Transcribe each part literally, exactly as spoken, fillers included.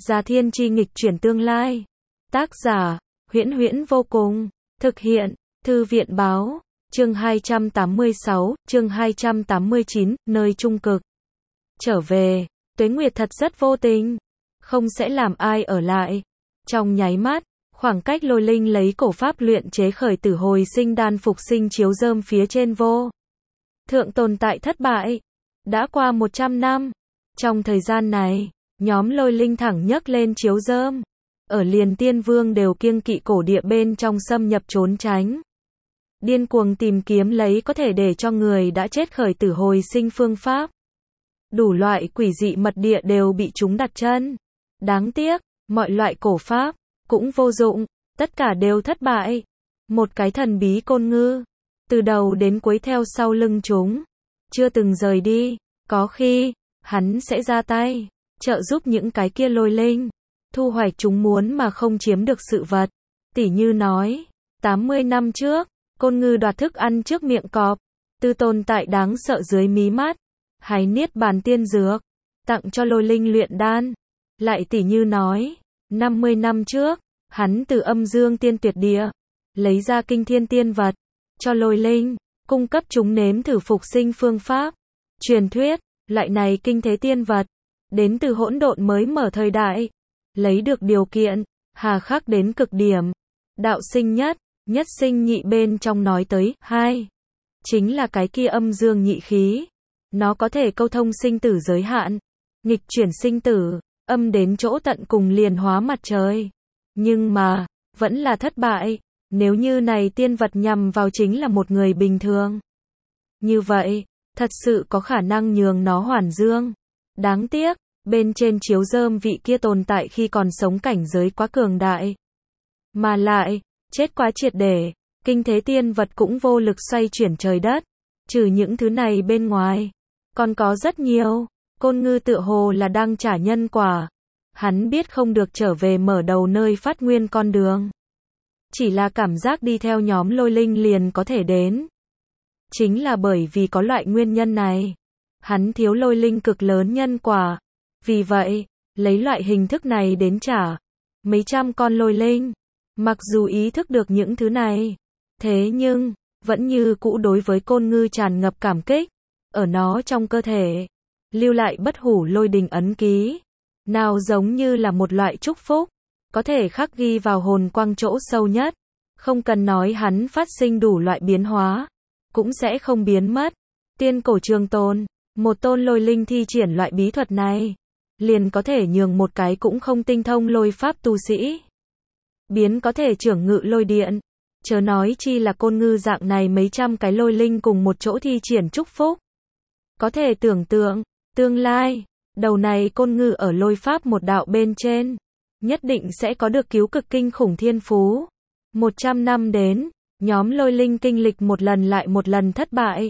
Gia Thiên Chi nghịch chuyển tương lai. Tác giả, Huyễn Huyễn vô cùng. Thực hiện, Thư viện báo. Chương hai trăm tám mươi sáu, chương hai trăm tám mươi chín, nơi trung cực. Trở về, Tuế Nguyệt thật rất vô tình. Không sẽ làm ai ở lại. Trong nháy mắt, khoảng cách Lôi Linh lấy cổ pháp luyện chế khởi tử hồi sinh đan phục sinh chiếu rơm phía trên vô thượng tồn tại thất bại. Đã qua một trăm năm. Trong thời gian này, nhóm Lôi Linh thẳng nhấc lên chiếu rơm. Ở liền tiên vương đều kiêng kỵ cổ địa bên trong xâm nhập trốn tránh. Điên cuồng tìm kiếm lấy có thể để cho người đã chết khởi tử hồi sinh phương pháp. Đủ loại quỷ dị mật địa đều bị chúng đặt chân. Đáng tiếc, mọi loại cổ pháp cũng vô dụng, tất cả đều thất bại. Một cái thần bí côn ngư, từ đầu đến cuối theo sau lưng chúng, chưa từng rời đi. Có khi, hắn sẽ ra tay, trợ giúp những cái kia Lôi Linh, thu hoạch chúng muốn mà không chiếm được sự vật. Tỉ như nói, tám mươi năm trước, côn ngư đoạt thức ăn trước miệng cọp, từ tồn tại đáng sợ dưới mí mắt, hái niết bàn tiên dược, tặng cho Lôi Linh luyện đan. Lại tỉ như nói, năm mươi năm trước, hắn từ âm dương tiên tuyệt địa, lấy ra kinh thiên tiên vật, cho Lôi Linh, cung cấp chúng nếm thử phục sinh phương pháp. Truyền thuyết, loại này kinh thế tiên vật, đến từ hỗn độn mới mở thời đại, lấy được điều kiện, hà khắc đến cực điểm. Đạo sinh nhất, nhất sinh nhị bên trong nói tới, hai. Chính là cái kia âm dương nhị khí. Nó có thể câu thông sinh tử giới hạn, nghịch chuyển sinh tử, âm đến chỗ tận cùng liền hóa mặt trời. Nhưng mà, vẫn là thất bại, nếu như này tiên vật nhằm vào chính là một người bình thường. Như vậy, thật sự có khả năng nhường nó hoàn dương. Đáng tiếc, bên trên chiếu rơm vị kia tồn tại khi còn sống cảnh giới quá cường đại. Mà lại, chết quá triệt để, kinh thế tiên vật cũng vô lực xoay chuyển trời đất. Trừ những thứ này bên ngoài, còn có rất nhiều. Côn ngư tựa hồ là đang trả nhân quả. Hắn biết không được trở về mở đầu nơi phát nguyên con đường. Chỉ là cảm giác đi theo nhóm Lôi Linh liền có thể đến. Chính là bởi vì có loại nguyên nhân này. Hắn thiếu Lôi Linh cực lớn nhân quả. Vì vậy, lấy loại hình thức này đến trả. Mấy trăm con Lôi Linh. Mặc dù ý thức được những thứ này. Thế nhưng, vẫn như cũ đối với côn ngư tràn ngập cảm kích. Ở nó trong cơ thể, lưu lại bất hủ lôi đình ấn ký. Nào giống như là một loại chúc phúc. Có thể khắc ghi vào hồn quang chỗ sâu nhất. Không cần nói hắn phát sinh đủ loại biến hóa. Cũng sẽ không biến mất. Tiên cổ trường tồn. Một tôn Lôi Linh thi triển loại bí thuật này. Liền có thể nhường một cái cũng không tinh thông lôi pháp tu sĩ. Biến có thể trưởng ngự lôi điện. Chớ nói chi là côn ngư dạng này mấy trăm cái Lôi Linh cùng một chỗ thi triển chúc phúc. Có thể tưởng tượng, tương lai, đầu này côn ngư ở lôi pháp một đạo bên trên, nhất định sẽ có được cứu cực kinh khủng thiên phú. Một trăm năm đến, nhóm Lôi Linh kinh lịch một lần lại một lần thất bại.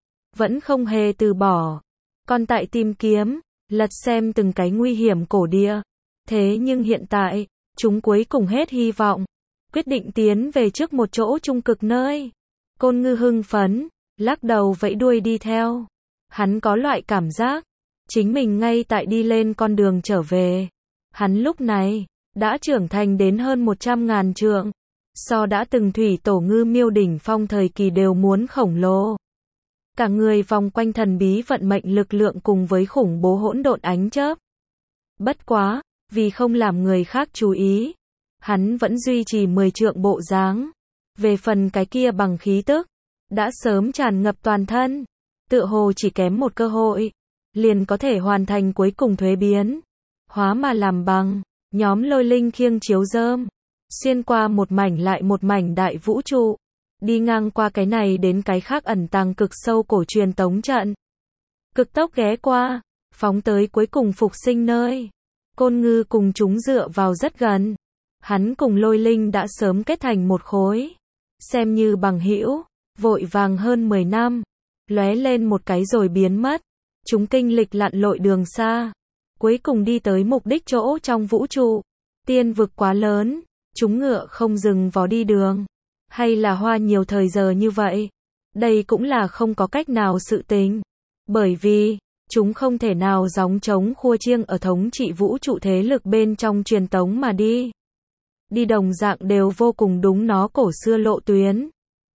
Vẫn không hề từ bỏ. Còn tại tìm kiếm, lật xem từng cái nguy hiểm cổ địa. Thế nhưng hiện tại, chúng cuối cùng hết hy vọng. Quyết định tiến về trước một chỗ trung cực nơi. Côn ngư hưng phấn, lắc đầu vẫy đuôi đi theo. Hắn có loại cảm giác, chính mình ngay tại đi lên con đường trở về. Hắn lúc này, đã trưởng thành đến hơn một trăm ngàn trượng. So đã từng thủy tổ ngư miêu đỉnh phong thời kỳ đều muốn khổng lồ. Cả người vòng quanh thần bí vận mệnh lực lượng cùng với khủng bố hỗn độn ánh chớp. Bất quá, vì không làm người khác chú ý, hắn vẫn duy trì mười trượng bộ dáng. Về phần cái kia bằng khí tức, đã sớm tràn ngập toàn thân. Tựa hồ chỉ kém một cơ hội, liền có thể hoàn thành cuối cùng thuế biến. Hóa mà làm bằng, nhóm Lôi Linh khiêng chiếu rơm, xuyên qua một mảnh lại một mảnh đại vũ trụ, đi ngang qua cái này đến cái khác ẩn tàng cực sâu cổ truyền tống trận. Cực tốc ghé qua, phóng tới cuối cùng phục sinh nơi. Côn ngư cùng chúng dựa vào rất gần. Hắn cùng Lôi Linh đã sớm kết thành một khối. Xem như bằng hữu, vội vàng hơn mười năm. Lóe lên một cái rồi biến mất. Chúng kinh lịch lặn lội đường xa. Cuối cùng đi tới mục đích chỗ trong vũ trụ. Tiên vực quá lớn, chúng ngựa không dừng vó đi đường. Hay là hoa nhiều thời giờ như vậy. Đây cũng là không có cách nào sự tình. Bởi vì, Chúng không thể nào gióng trống khua chiêng ở thống trị vũ trụ thế lực bên trong truyền tống mà đi. Đi đồng dạng đều vô cùng đúng nó cổ xưa lộ tuyến.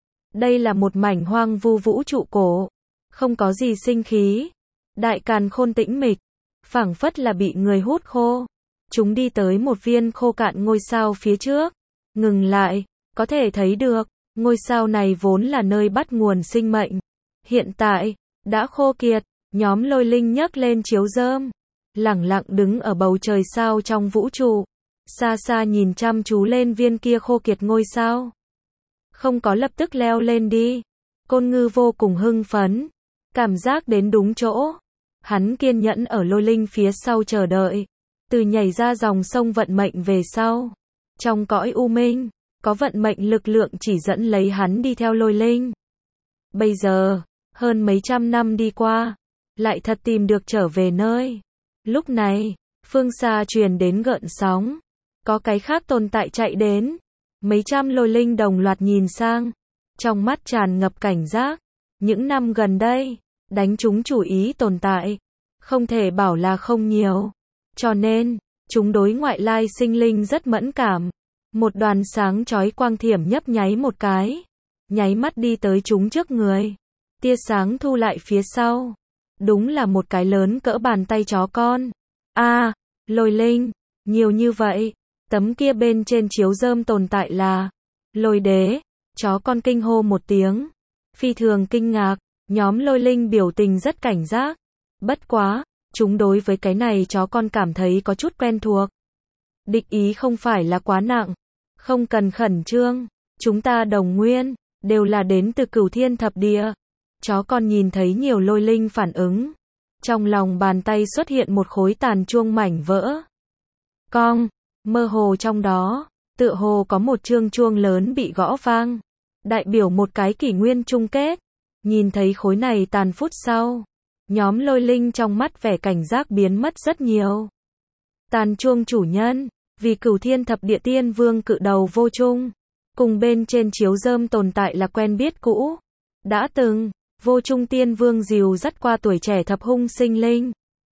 Đây là một mảnh hoang vu vũ trụ cổ. Không có gì sinh khí. Đại càn khôn tĩnh mịch. Phảng phất là bị người hút khô. Chúng đi tới một viên khô cạn ngôi sao phía trước. Ngừng lại. Có thể thấy được. Ngôi sao này vốn là nơi bắt nguồn sinh mệnh. Hiện tại. Đã khô kiệt. Nhóm Lôi Linh nhấc lên chiếu rơm. Lẳng lặng đứng ở bầu trời sao trong vũ trụ. Xa xa nhìn chăm chú lên viên kia khô kiệt ngôi sao. Không có lập tức leo lên đi. Côn Ngư vô cùng hưng phấn. Cảm giác đến đúng chỗ. Hắn kiên nhẫn ở Lôi Linh phía sau chờ đợi. Từ nhảy ra dòng sông vận mệnh về sau. Trong cõi u minh, có vận mệnh lực lượng chỉ dẫn lấy hắn đi theo Lôi Linh. Bây giờ, hơn mấy trăm năm đi qua, lại thật tìm được trở về nơi. Lúc này, phương xa truyền đến gợn sóng. Có cái khác tồn tại chạy đến. Mấy trăm Lôi Linh đồng loạt nhìn sang. Trong mắt tràn ngập cảnh giác. Những năm gần đây, đánh chúng chủ ý tồn tại. Không thể bảo là không nhiều. Cho nên, chúng đối ngoại lai sinh linh rất mẫn cảm. Một đoàn sáng chói quang thiểm nhấp nháy một cái. Nháy mắt đi tới chúng trước người. Tia sáng thu lại phía sau. Đúng là một cái lớn cỡ bàn tay chó con. A, à, Lôi Linh, nhiều như vậy. Tấm kia bên trên chiếu rơm tồn tại là Lôi Đế. Chó con kinh hô một tiếng. Phi thường kinh ngạc. Nhóm Lôi Linh biểu tình rất cảnh giác. Bất quá, chúng đối với cái này chó con cảm thấy có chút quen thuộc. Địch ý không phải là quá nặng. Không cần khẩn trương. Chúng ta đồng nguyên, đều là đến từ Cửu Thiên Thập Địa. Chó con nhìn thấy nhiều Lôi Linh phản ứng. Trong lòng bàn tay xuất hiện một khối tàn chuông mảnh vỡ. Cong, mơ hồ trong đó, tựa hồ có một chương chuông lớn bị gõ vang. Đại biểu một cái kỷ nguyên chung kết. Nhìn thấy khối này tàn phút sau. Nhóm Lôi Linh trong mắt vẻ cảnh giác biến mất rất nhiều. Tàn chuông chủ nhân, vì Cửu Thiên Thập Địa Tiên Vương cự đầu Vô Trung. Cùng bên trên chiếu rơm tồn tại là quen biết cũ. Đã từng, Vô Trung Tiên Vương dìu dắt qua tuổi trẻ thập hung sinh linh.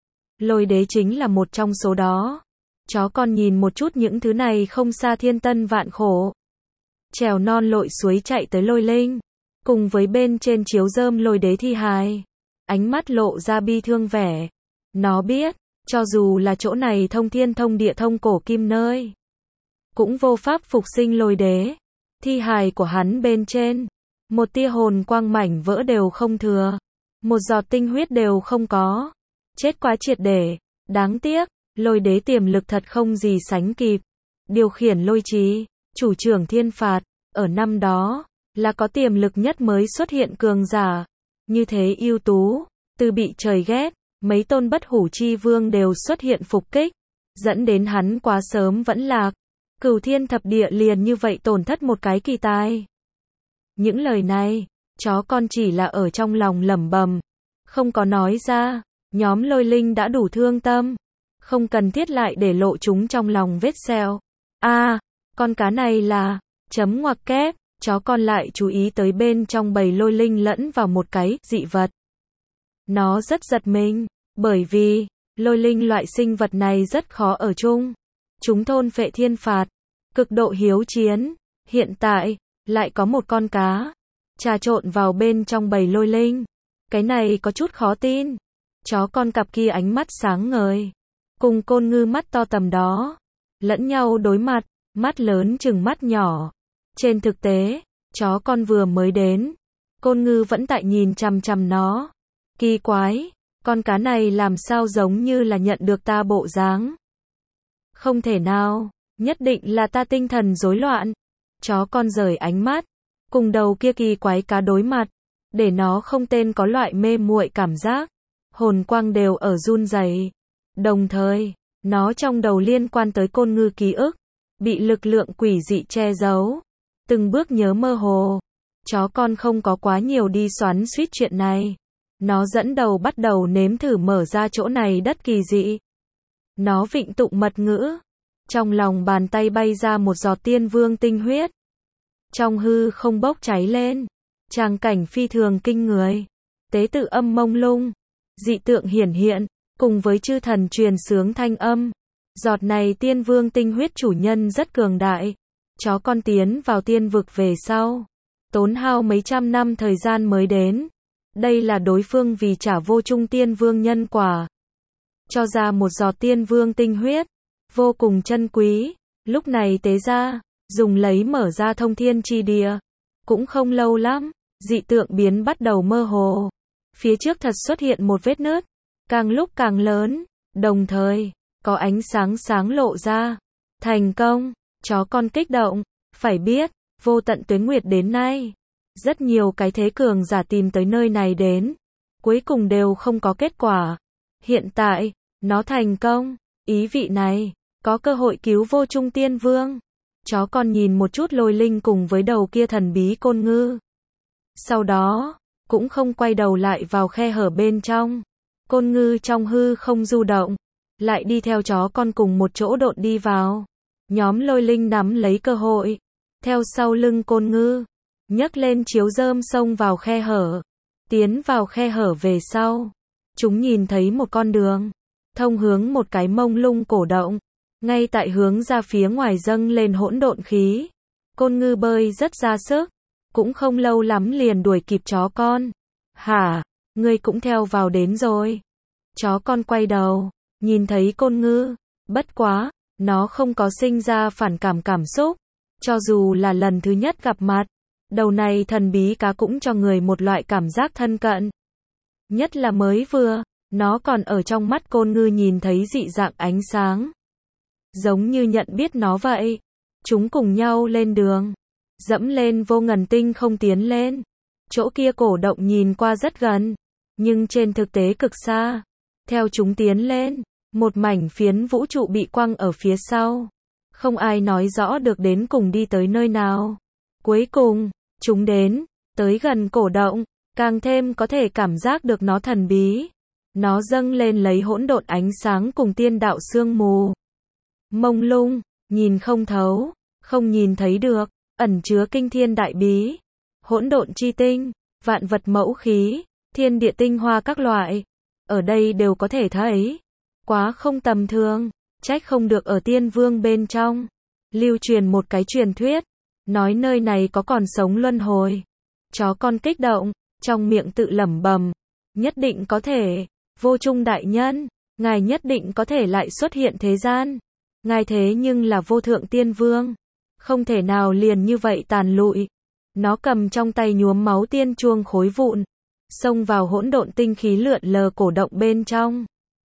Lôi Đế chính là một trong số đó. Chó con nhìn một chút những thứ này không xa thiên tân vạn khổ. Trèo non lội suối chạy tới Lôi Linh. Cùng với bên trên chiếu rơm Lôi Đế thi hài. Ánh mắt lộ ra bi thương vẻ. Nó biết, cho dù là chỗ này thông thiên thông địa thông cổ kim nơi. Cũng vô pháp phục sinh Lôi Đế. Thi hài của hắn bên trên. Một tia hồn quang mảnh vỡ đều không thừa. Một giọt tinh huyết đều không có. Chết quá triệt để. Đáng tiếc, Lôi Đế tiềm lực thật không gì sánh kịp. Điều khiển lôi trí, chủ trưởng thiên phạt, ở năm đó, là có tiềm lực nhất mới xuất hiện cường giả. Như thế ưu tú, từ bị trời ghét, mấy tôn bất hủ chi vương đều xuất hiện phục kích. Dẫn đến hắn quá sớm vẫn lạc. Cửu Thiên Thập Địa liền như vậy tổn thất một cái kỳ tài. Những lời này, chó con chỉ là ở trong lòng lẩm bẩm, không có nói ra. Nhóm Lôi Linh đã đủ thương tâm, không cần thiết lại để lộ chúng trong lòng vết sẹo. A, à, con cá này là chấm ngoặc kép. Chó con lại chú ý tới bên trong bầy Lôi Linh lẫn vào một cái dị vật. Nó rất giật mình, bởi vì Lôi Linh loại sinh vật này rất khó ở chung. Chúng thôn phệ thiên phạt, cực độ hiếu chiến. Hiện tại lại có một con cá trà trộn vào bên trong bầy Lôi Linh. Cái này có chút khó tin. Chó con cặp kia ánh mắt sáng ngời, cùng Côn Ngư mắt to tầm đó, lẫn nhau đối mặt, mắt lớn chừng mắt nhỏ. Trên thực tế, chó con vừa mới đến, Côn Ngư vẫn tại nhìn chằm chằm nó. Kỳ quái, con cá này làm sao giống như là nhận được ta bộ dáng. Không thể nào, nhất định là ta tinh thần rối loạn. Chó con rời ánh mắt, cùng đầu kia kỳ quái cá đối mặt, để nó không tên có loại mê muội cảm giác. Hồn quang đều ở run rẩy. Đồng thời, nó trong đầu liên quan tới Côn Ngư ký ức, bị lực lượng quỷ dị che giấu. Từng bước nhớ mơ hồ. Chó con không có quá nhiều đi xoắn xuýt chuyện này. Nó dẫn đầu bắt đầu nếm thử mở ra chỗ này đất kỳ dị. Nó vịnh tụng mật ngữ. Trong lòng bàn tay bay ra một giọt tiên vương tinh huyết. Trong hư không bốc cháy lên. Tràng cảnh phi thường kinh người. Tế tự âm mông lung. dị tượng hiển hiện, cùng với chư thần truyền sướng thanh âm. Giọt này tiên vương tinh huyết chủ nhân rất cường đại. Chó con tiến vào tiên vực về sau, tốn hao mấy trăm năm thời gian mới đến. Đây là đối phương vì trả vô trung tiên vương nhân quả, cho ra một giọt tiên vương tinh huyết, vô cùng chân quý. Lúc này tế ra, dùng lấy mở ra thông thiên chi địa. Cũng không lâu lắm, dị tượng biến bắt đầu mơ hồ. Phía trước thật xuất hiện một vết nứt, càng lúc càng lớn, đồng thời, có ánh sáng sáng lộ ra. Thành công, chó con kích động, phải biết, vô tận tuế nguyệt đến nay, rất nhiều cái thế cường giả tìm tới nơi này đến, cuối cùng đều không có kết quả. Hiện tại, nó thành công, ý vị này, có cơ hội cứu vô trung tiên vương. Chó con nhìn một chút Lôi Linh cùng với đầu kia thần bí côn ngư. Sau đó, cũng không quay đầu lại vào khe hở bên trong. Côn ngư trong hư không du động, lại đi theo chó con cùng một chỗ độn đi vào. Nhóm Lôi Linh nắm lấy cơ hội, theo sau lưng côn ngư, nhấc lên chiếu rơm xông vào khe hở. Tiến vào khe hở về sau, chúng nhìn thấy một con đường, thông hướng một cái mông lung cổ động. Ngay tại hướng ra phía ngoài dâng lên hỗn độn khí. Côn ngư bơi rất ra sức, cũng không lâu lắm liền đuổi kịp chó con. Hả, ngươi cũng theo vào đến rồi. Chó con quay đầu, nhìn thấy côn ngư, bất quá, nó không có sinh ra phản cảm cảm xúc. Cho dù là lần thứ nhất gặp mặt, đầu này thần bí cá cũng cho người một loại cảm giác thân cận. Nhất là mới vừa, nó còn ở trong mắt côn ngư nhìn thấy dị dạng ánh sáng. Giống như nhận biết nó vậy. Chúng cùng nhau lên đường, dẫm lên vô ngần tinh không tiến lên. Chỗ kia cổ động nhìn qua rất gần, nhưng trên thực tế cực xa. Theo chúng tiến lên, một mảnh phiến vũ trụ bị quăng ở phía sau. Không ai nói rõ được đến cùng đi tới nơi nào. Cuối cùng, chúng đến, tới gần cổ động, càng thêm có thể cảm giác được nó thần bí. Nó dâng lên lấy hỗn độn ánh sáng cùng tiên đạo sương mù. Mông lung, nhìn không thấu, không nhìn thấy được, ẩn chứa kinh thiên đại bí. Hỗn độn chi tinh, vạn vật mẫu khí, thiên địa tinh hoa các loại, ở đây đều có thể thấy. Quá không tầm thường, trách không được ở tiên vương bên trong. Lưu truyền một cái truyền thuyết, nói nơi này có còn sống luân hồi. Chó con kích động, trong miệng tự lẩm bẩm, nhất định có thể, vô trung đại nhân, ngài nhất định có thể lại xuất hiện thế gian. Ngài thế nhưng là vô thượng tiên vương, không thể nào liền như vậy tàn lụi. Nó cầm trong tay nhuốm máu tiên chuông khối vụn, xông vào hỗn độn tinh khí lượn lờ cổ động bên trong.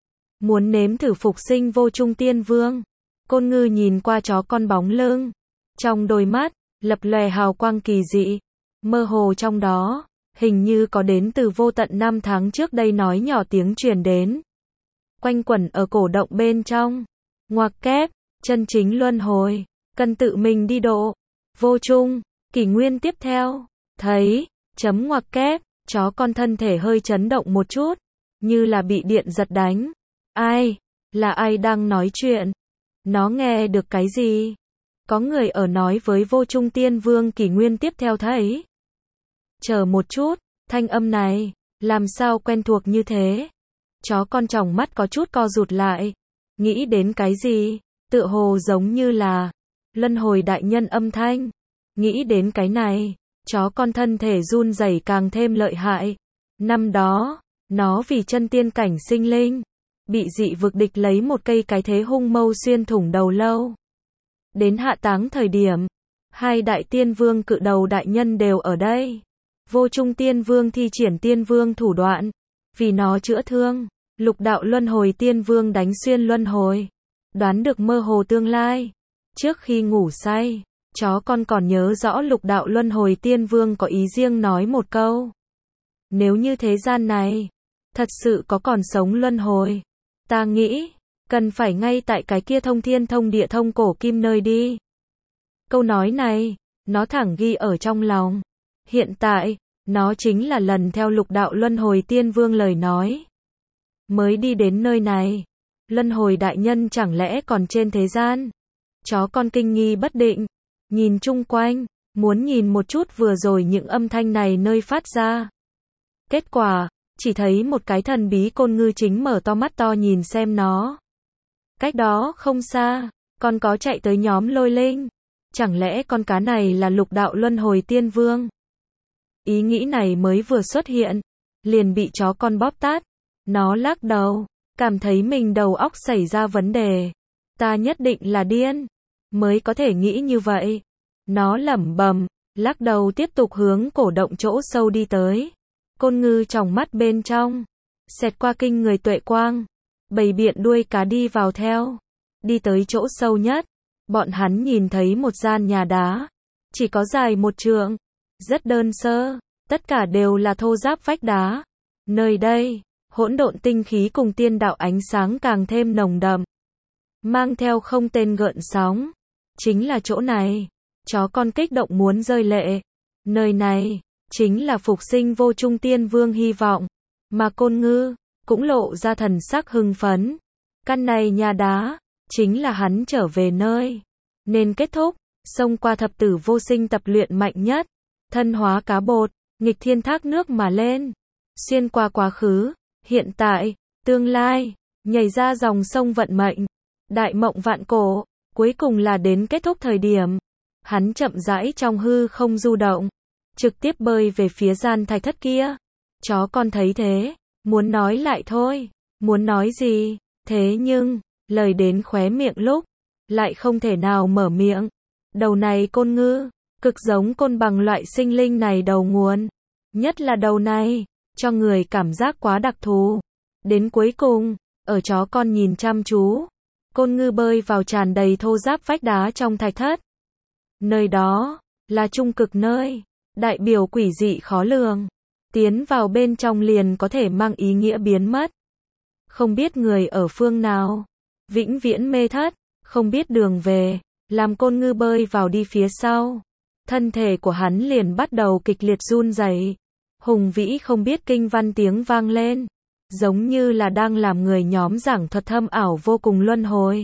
Muốn nếm thử phục sinh vô trung tiên vương. Côn ngư nhìn qua chó con bóng lưng, trong đôi mắt, lập lòe hào quang kỳ dị. Mơ hồ trong đó, hình như có đến từ vô tận năm tháng trước đây nói nhỏ tiếng truyền đến. Quanh quẩn ở cổ động bên trong. Ngoặc kép, chân chính luân hồi, cần tự mình đi độ. Vô trung, kỷ nguyên tiếp theo, thấy, chấm ngoặc kép, chó con thân thể hơi chấn động một chút, như là bị điện giật đánh. Ai? Là ai đang nói chuyện? Nó nghe được cái gì? Có người ở nói với vô trung tiên vương kỷ nguyên tiếp theo thấy. Chờ một chút, thanh âm này, làm sao quen thuộc như thế? Chó con tròng mắt có chút co rụt lại. Nghĩ đến cái gì? Tựa hồ giống như là luân hồi đại nhân âm thanh. Nghĩ đến cái này, chó con thân thể run rẩy càng thêm lợi hại. Năm đó, nó vì chân tiên cảnh sinh linh, bị dị vực địch lấy một cây cái thế hung mâu xuyên thủng đầu lâu. Đến hạ táng thời điểm, hai đại tiên vương cự đầu đại nhân đều ở đây. Vô trung tiên vương thi triển tiên vương thủ đoạn, vì nó chữa thương. Lục đạo luân hồi tiên vương đánh xuyên luân hồi, đoán được mơ hồ tương lai. Trước khi ngủ say, chó con còn nhớ rõ lục đạo luân hồi tiên vương có ý riêng nói một câu. Nếu như thế gian này, thật sự có còn sống luân hồi, ta nghĩ, cần phải ngay tại cái kia thông thiên thông địa thông cổ kim nơi đi. Câu nói này, nó thẳng ghi ở trong lòng. Hiện tại, nó chính là lần theo lục đạo luân hồi tiên vương lời nói. Mới đi đến nơi này, luân hồi đại nhân chẳng lẽ còn trên thế gian? Chó con kinh nghi bất định, nhìn chung quanh, muốn nhìn một chút vừa rồi những âm thanh này nơi phát ra. Kết quả, chỉ thấy một cái thần bí côn ngư chính mở to mắt to nhìn xem nó. Cách đó không xa, còn có chạy tới nhóm Lôi Linh. Chẳng lẽ con cá này là lục đạo luân hồi tiên vương? Ý nghĩ này mới vừa xuất hiện, liền bị chó con bóp tát. Nó lắc đầu, cảm thấy mình đầu óc xảy ra vấn đề. Ta nhất định là điên, mới có thể nghĩ như vậy. Nó lẩm bẩm, lắc đầu tiếp tục hướng cổ động chỗ sâu đi tới. Côn ngư tròng mắt bên trong, xẹt qua kinh người tuệ quang, bầy biện đuôi cá đi vào theo. Đi tới chỗ sâu nhất, bọn hắn nhìn thấy một gian nhà đá, chỉ có dài một trượng, rất đơn sơ, tất cả đều là thô ráp vách đá. Nơi đây, hỗn độn tinh khí cùng tiên đạo ánh sáng càng thêm nồng đậm, mang theo không tên gợn sóng. Chính là chỗ này, chó con kích động muốn rơi lệ. Nơi này, chính là phục sinh vô trung tiên vương hy vọng, mà côn ngư, cũng lộ ra thần sắc hưng phấn. Căn này nhà đá, chính là hắn trở về nơi, nên kết thúc, xông qua thập tử vô sinh tập luyện mạnh nhất, thân hóa cá bột, nghịch thiên thác nước mà lên, xuyên qua quá khứ, hiện tại, tương lai, nhảy ra dòng sông vận mệnh, đại mộng vạn cổ, cuối cùng là đến kết thúc thời điểm. Hắn chậm rãi trong hư không du động, trực tiếp bơi về phía gian thạch thất kia. Chó con thấy thế, muốn nói lại thôi, muốn nói gì, thế nhưng, lời đến khóe miệng lúc, lại không thể nào mở miệng. Đầu này côn ngư, cực giống côn bằng loại sinh linh này đầu nguồn. Nhất là đầu này, cho người cảm giác quá đặc thù. Đến cuối cùng, ở chó con nhìn chăm chú, côn ngư bơi vào tràn đầy thô ráp vách đá trong thạch thất. Nơi đó, là trung cực nơi, đại biểu quỷ dị khó lường. Tiến vào bên trong liền có thể mang ý nghĩa biến mất. Không biết người ở phương nào, vĩnh viễn mê thất, không biết đường về, làm côn ngư bơi vào đi phía sau. Thân thể của hắn liền bắt đầu kịch liệt run rẩy, hùng vĩ không biết kinh văn tiếng vang lên, giống như là đang làm người nhóm giảng thuật thâm ảo vô cùng luân hồi.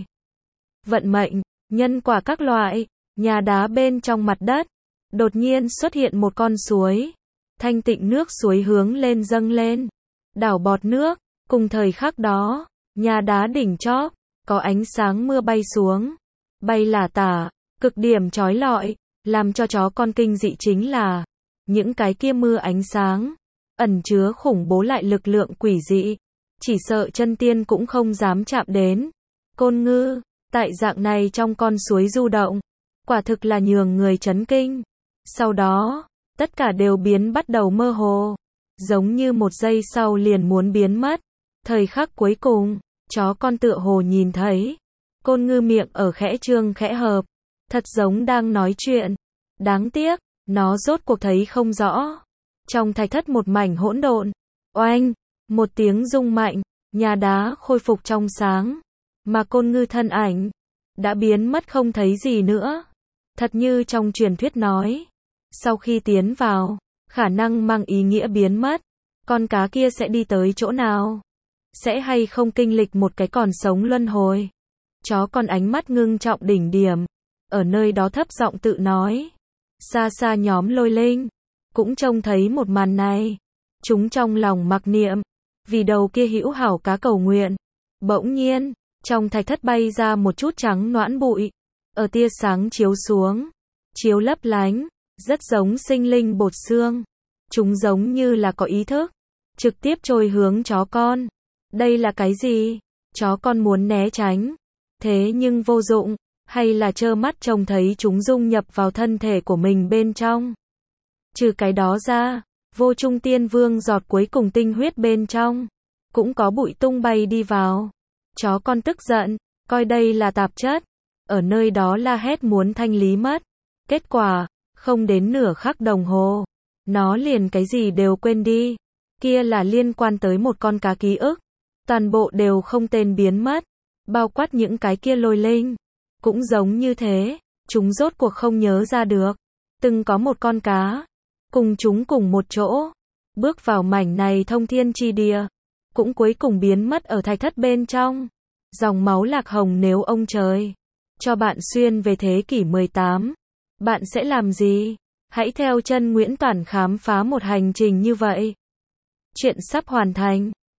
Vận mệnh, nhân quả các loại, nhà đá bên trong mặt đất, đột nhiên xuất hiện một con suối. Thanh tịnh nước suối hướng lên dâng lên, đảo bọt nước, cùng thời khắc đó, nhà đá đỉnh chóp, có ánh sáng mưa bay xuống, bay lả tả, cực điểm chói lọi, làm cho chó con kinh dị chính là, những cái kia mưa ánh sáng, ẩn chứa khủng bố lại lực lượng quỷ dị, chỉ sợ chân tiên cũng không dám chạm đến. Côn ngư, tại dạng này trong con suối du động, quả thực là nhường người chấn kinh. Sau đó, tất cả đều biến bắt đầu mơ hồ, giống như một giây sau liền muốn biến mất. Thời khắc cuối cùng, chó con tựa hồ nhìn thấy, côn ngư miệng ở khẽ trương khẽ hợp, thật giống đang nói chuyện. Đáng tiếc, nó rốt cuộc thấy không rõ. Trong thạch thất một mảnh hỗn độn, oanh, một tiếng rung mạnh, nhà đá khôi phục trong sáng, mà côn ngư thân ảnh đã biến mất không thấy gì nữa. Thật như trong truyền thuyết nói, sau khi tiến vào, khả năng mang ý nghĩa biến mất, con cá kia sẽ đi tới chỗ nào? Sẽ hay không kinh lịch một cái còn sống luân hồi? Chó con ánh mắt ngưng trọng đỉnh điểm, ở nơi đó thấp giọng tự nói. Xa xa nhóm Lôi Linh cũng trông thấy một màn này, chúng trong lòng mặc niệm, vì đầu kia hữu hảo cá cầu nguyện. Bỗng nhiên, trong thạch thất bay ra một chút trắng noãn bụi, ở tia sáng chiếu xuống, chiếu lấp lánh, rất giống sinh linh bột xương. Chúng giống như là có ý thức, trực tiếp trôi hướng chó con. Đây là cái gì? Chó con muốn né tránh, thế nhưng vô dụng, hay là trơ mắt trông thấy chúng dung nhập vào thân thể của mình bên trong. Trừ cái đó ra, vô trung tiên vương giọt cuối cùng tinh huyết bên trong, cũng có bụi tung bay đi vào. Chó con tức giận, coi đây là tạp chất, ở nơi đó la hét muốn thanh lý mất. Kết quả, không đến nửa khắc đồng hồ, nó liền cái gì đều quên đi. Kia là liên quan tới một con cá ký ức, toàn bộ đều không tên biến mất, bao quát những cái kia Lôi Linh. Cũng giống như thế, chúng rốt cuộc không nhớ ra được. Từng có một con cá, cùng chúng cùng một chỗ, bước vào mảnh này thông thiên chi địa, cũng cuối cùng biến mất ở thạch thất bên trong. Dòng máu lạc hồng nếu ông trời cho bạn xuyên về thế kỷ mười tám, bạn sẽ làm gì? Hãy theo chân Nguyễn Toản khám phá một hành trình như vậy. Chuyện sắp hoàn thành.